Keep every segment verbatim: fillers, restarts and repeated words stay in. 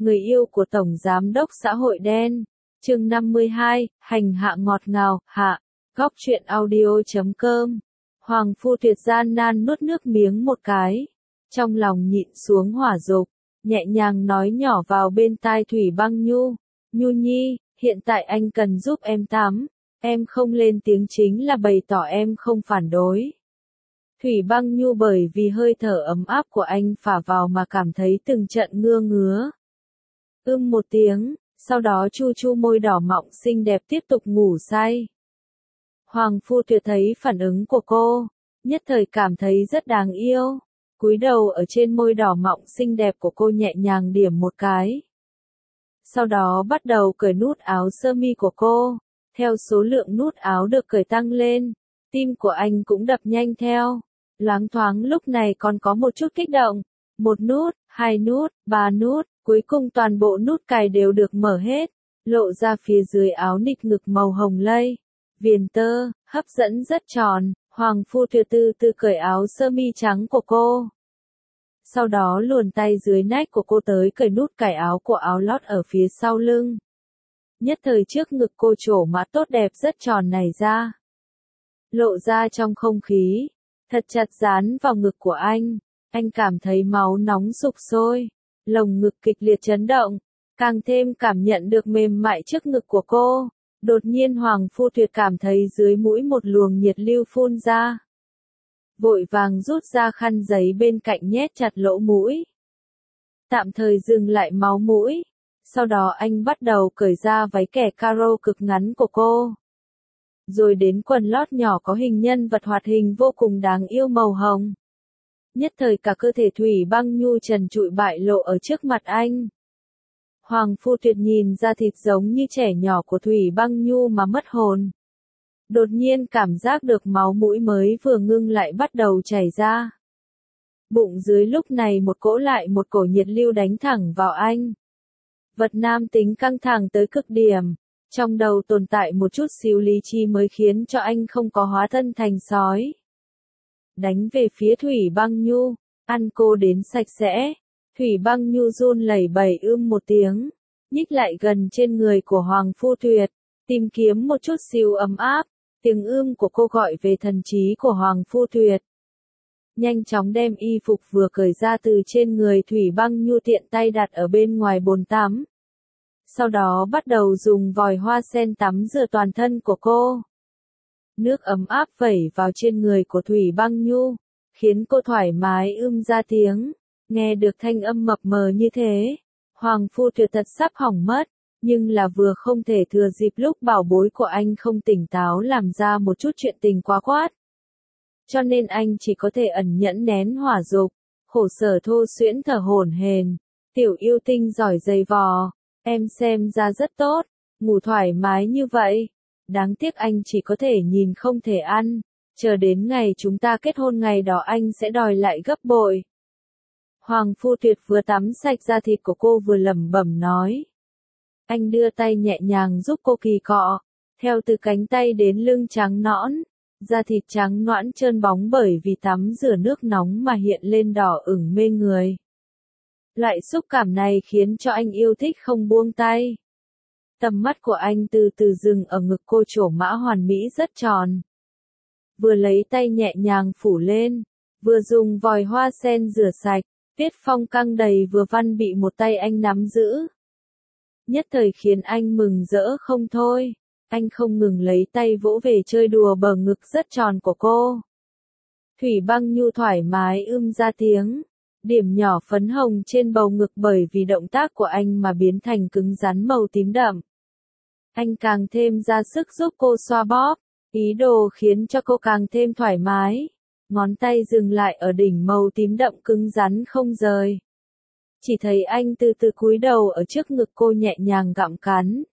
người yêu của Tổng Giám đốc xã hội đen. Chương năm mươi hai, hành hạ ngọt ngào, hạ. Góc truyện audio chấm com. Hoàng Phu Tuyệt gian nan nuốt nước miếng một cái. Trong lòng nhịn xuống hỏa dục, nhẹ nhàng nói nhỏ vào bên tai Thủy Băng Nhu. Nhu nhi, hiện tại anh cần giúp em tắm. Em không lên tiếng chính là bày tỏ em không phản đối. Thủy Băng Nhu bởi vì hơi thở ấm áp của anh phả vào mà cảm thấy từng trận ngưa ngứa. Ưm một tiếng, sau đó chu chu môi đỏ mọng xinh đẹp tiếp tục ngủ say. Hoàng Phu Tuyệt thấy phản ứng của cô, nhất thời cảm thấy rất đáng yêu. Cúi đầu ở trên môi đỏ mọng xinh đẹp của cô nhẹ nhàng điểm một cái. Sau đó bắt đầu cởi nút áo sơ mi của cô. Theo số lượng nút áo được cởi tăng lên, tim của anh cũng đập nhanh theo. Loáng thoáng lúc này còn có một chút kích động. Một nút, hai nút, ba nút, cuối cùng toàn bộ nút cài đều được mở hết, lộ ra phía dưới áo nịch ngực màu hồng lây. Viền tơ, hấp dẫn rất tròn. Hoàng Phu Tuyệt từ từ cởi áo sơ mi trắng của cô. Sau đó luồn tay dưới nách của cô tới cởi nút cài áo của áo lót ở phía sau lưng. Nhất thời trước ngực cô trổ mã tốt đẹp rất tròn này ra. Lộ ra trong không khí, thật chặt dán vào ngực của anh. Anh cảm thấy máu nóng sục sôi, lồng ngực kịch liệt chấn động, càng thêm cảm nhận được mềm mại trước ngực của cô. Đột nhiên Hoàng Phu Tuyệt cảm thấy dưới mũi một luồng nhiệt lưu phun ra. Vội vàng rút ra khăn giấy bên cạnh nhét chặt lỗ mũi. Tạm thời dừng lại máu mũi. Sau đó anh bắt đầu cởi ra váy kẻ caro cực ngắn của cô. Rồi đến quần lót nhỏ có hình nhân vật hoạt hình vô cùng đáng yêu màu hồng. Nhất thời cả cơ thể Thủy Băng Nhu trần trụi bại lộ ở trước mặt anh. Hoàng Phu Tuyệt nhìn ra thịt giống như trẻ nhỏ của Thủy Băng Nhu mà mất hồn. Đột nhiên cảm giác được máu mũi mới vừa ngưng lại bắt đầu chảy ra. Bụng dưới lúc này một cỗ lại một cổ nhiệt lưu đánh thẳng vào anh. Vật nam tính căng thẳng tới cực điểm. Trong đầu tồn tại một chút xíu lý trí mới khiến cho anh không có hóa thân thành sói. Đánh về phía Thủy Băng Nhu, ăn cô đến sạch sẽ. Thủy Băng Nhu run lẩy bẩy ưm một tiếng, nhích lại gần trên người của Hoàng Phu Tuyệt, tìm kiếm một chút xíu ấm áp. Tiếng ưm của cô gọi về thần trí của Hoàng Phu Tuyệt. Nhanh chóng đem y phục vừa cởi ra từ trên người Thủy Băng Nhu tiện tay đặt ở bên ngoài bồn tắm. Sau đó bắt đầu dùng vòi hoa sen tắm rửa toàn thân của cô. Nước ấm áp vẩy vào trên người của Thủy Băng Nhu, khiến cô thoải mái ưm ra tiếng. Nghe được thanh âm mập mờ như thế, Hoàng Phu Tuyệt thật sắp hỏng mất, nhưng là vừa không thể thừa dịp lúc bảo bối của anh không tỉnh táo làm ra một chút chuyện tình quá quát. Cho nên anh chỉ có thể ẩn nhẫn nén hỏa dục, khổ sở thô xuyễn thở hổn hển. Tiểu yêu tinh giỏi giày vò, em xem ra rất tốt, ngủ thoải mái như vậy. Đáng tiếc anh chỉ có thể nhìn không thể ăn, chờ đến ngày chúng ta kết hôn ngày đó anh sẽ đòi lại gấp bội. Hoàng Phu Tuyệt vừa tắm sạch da thịt của cô vừa lẩm bẩm nói. Anh đưa tay nhẹ nhàng giúp cô kỳ cọ, theo từ cánh tay đến lưng trắng nõn, da thịt trắng nõn trơn bóng bởi vì tắm rửa nước nóng mà hiện lên đỏ ửng mê người. Loại xúc cảm này khiến cho anh yêu thích không buông tay. Tầm mắt của anh từ từ dừng ở ngực cô trổ mã hoàn mỹ rất tròn. Vừa lấy tay nhẹ nhàng phủ lên, vừa dùng vòi hoa sen rửa sạch, Tiết Phong căng đầy vừa văn bị một tay anh nắm giữ. Nhất thời khiến anh mừng rỡ không thôi, anh không ngừng lấy tay vỗ về chơi đùa bờ ngực rất tròn của cô. Thủy Băng Nhu thoải mái ưm ra tiếng, điểm nhỏ phấn hồng trên bầu ngực bởi vì động tác của anh mà biến thành cứng rắn màu tím đậm. Anh càng thêm ra sức giúp cô xoa bóp, ý đồ khiến cho cô càng thêm thoải mái. Ngón tay dừng lại ở đỉnh màu tím đậm cứng rắn không rời. Chỉ thấy anh từ từ cúi đầu ở trước ngực cô nhẹ nhàng gặm cắn.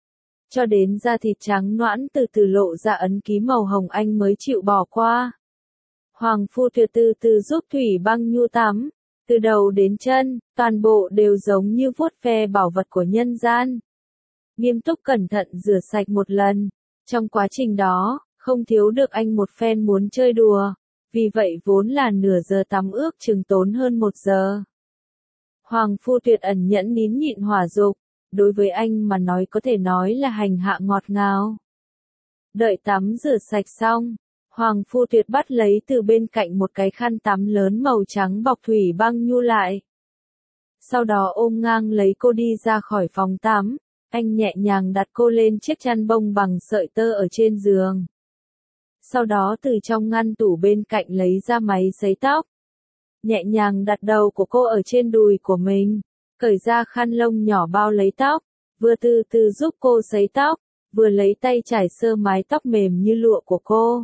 Cho đến da thịt trắng nõn từ từ lộ ra ấn ký màu hồng anh mới chịu bỏ qua. Hoàng Phu Tuyệt từ từ giúp Thủy Băng Nhu tắm. Từ đầu đến chân, toàn bộ đều giống như vuốt ve bảo vật của nhân gian. Nghiêm túc cẩn thận rửa sạch một lần. Trong quá trình đó, không thiếu được anh một phen muốn chơi đùa. Vì vậy vốn là nửa giờ tắm ước chừng tốn hơn một giờ. Hoàng Phu Tuyệt ẩn nhẫn nín nhịn hỏa dục, đối với anh mà nói có thể nói là hành hạ ngọt ngào. Đợi tắm rửa sạch xong, Hoàng Phu Tuyệt bắt lấy từ bên cạnh một cái khăn tắm lớn màu trắng bọc Thủy Băng Nhu lại. Sau đó ôm ngang lấy cô đi ra khỏi phòng tắm, anh nhẹ nhàng đặt cô lên chiếc chăn bông bằng sợi tơ ở trên giường. Sau đó từ trong ngăn tủ bên cạnh lấy ra máy sấy tóc. Nhẹ nhàng đặt đầu của cô ở trên đùi của mình, cởi ra khăn lông nhỏ bao lấy tóc, vừa từ từ giúp cô sấy tóc, vừa lấy tay trải sơ mái tóc mềm như lụa của cô.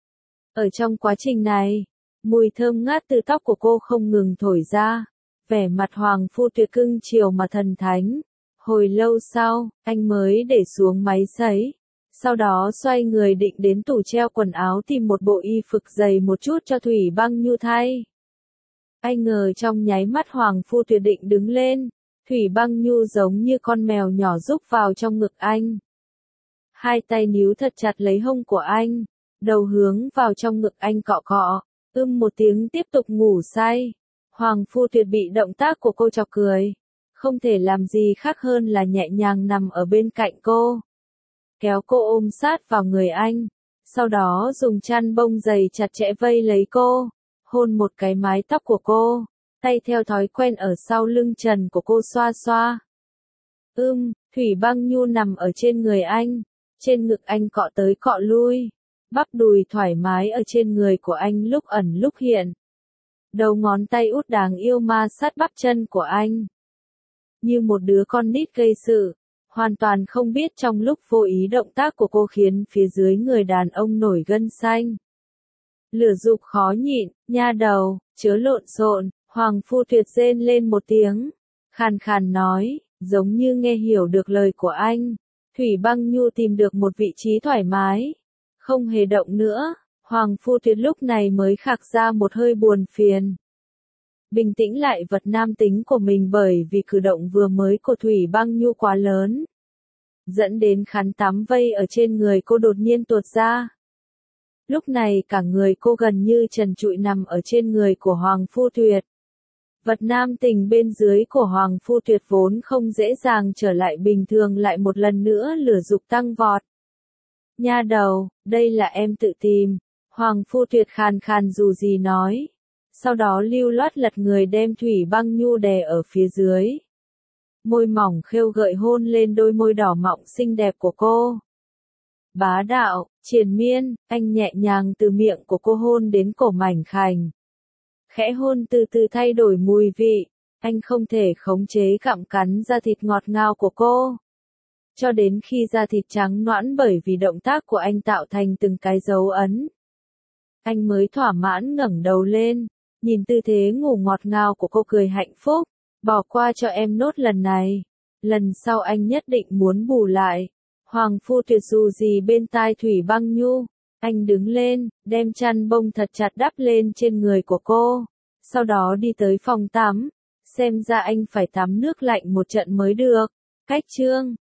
Ở trong quá trình này, mùi thơm ngát từ tóc của cô không ngừng thổi ra, vẻ mặt Hoàng Phu Tuyệt cưng chiều mà thần thánh. Hồi lâu sau, anh mới để xuống máy sấy, sau đó xoay người định đến tủ treo quần áo tìm một bộ y phục dày một chút cho Thủy Băng Nhu thay. Anh ngờ trong nháy mắt Hoàng Phu Tuyệt định đứng lên, Thủy Băng Nhu giống như con mèo nhỏ rúc vào trong ngực anh. Hai tay níu thật chặt lấy hông của anh, đầu hướng vào trong ngực anh cọ cọ, ưm một tiếng tiếp tục ngủ say. Hoàng Phu Tuyệt bị động tác của cô chọc cười, không thể làm gì khác hơn là nhẹ nhàng nằm ở bên cạnh cô, kéo cô ôm sát vào người anh, sau đó dùng chăn bông dày chặt chẽ vây lấy cô, hôn một cái mái tóc của cô, tay theo thói quen ở sau lưng trần của cô xoa xoa. Ưm, Thủy Băng Nhu nằm ở trên người anh, trên ngực anh cọ tới cọ lui, bắp đùi thoải mái ở trên người của anh lúc ẩn lúc hiện. Đầu ngón tay út đáng yêu ma sát bắp chân của anh. Như một đứa con nít gây sự, hoàn toàn không biết trong lúc vô ý động tác của cô khiến phía dưới người đàn ông nổi gân xanh. Lửa dục khó nhịn, nha đầu, chớ lộn xộn, Hoàng Phu Tuyệt rên lên một tiếng, khàn khàn nói, giống như nghe hiểu được lời của anh. Thủy Băng Nhu tìm được một vị trí thoải mái, không hề động nữa, Hoàng Phu Tuyệt lúc này mới khạc ra một hơi buồn phiền. Bình tĩnh lại vật nam tính của mình bởi vì cử động vừa mới của Thủy Băng Nhu quá lớn, dẫn đến khăn tắm vây ở trên người cô đột nhiên tuột ra. Lúc này cả người cô gần như trần trụi nằm ở trên người của Hoàng Phu Tuyệt. Vật nam tình bên dưới của Hoàng Phu Tuyệt vốn không dễ dàng trở lại bình thường lại một lần nữa lửa dục tăng vọt. Nha đầu, đây là em tự tìm, Hoàng Phu Tuyệt khàn khàn dù gì nói. Sau đó lưu loát lật người đem Thủy Băng Nhu đè ở phía dưới. Môi mỏng khêu gợi hôn lên đôi môi đỏ mọng xinh đẹp của cô. Bá đạo, triền miên, anh nhẹ nhàng từ miệng của cô hôn đến cổ mảnh khảnh. Khẽ hôn từ từ thay đổi mùi vị, anh không thể khống chế gặm cắn da thịt ngọt ngào của cô. Cho đến khi da thịt trắng nõn bởi vì động tác của anh tạo thành từng cái dấu ấn. Anh mới thỏa mãn ngẩng đầu lên, nhìn tư thế ngủ ngọt ngào của cô cười hạnh phúc, bỏ qua cho em nốt lần này. Lần sau anh nhất định muốn bù lại. Hoàng Phu Tuyệt dù gì bên tai Thủy Băng Nhu, anh đứng lên, đem chăn bông thật chặt đắp lên trên người của cô, sau đó đi tới phòng tắm, xem ra anh phải tắm nước lạnh một trận mới được. Cách chương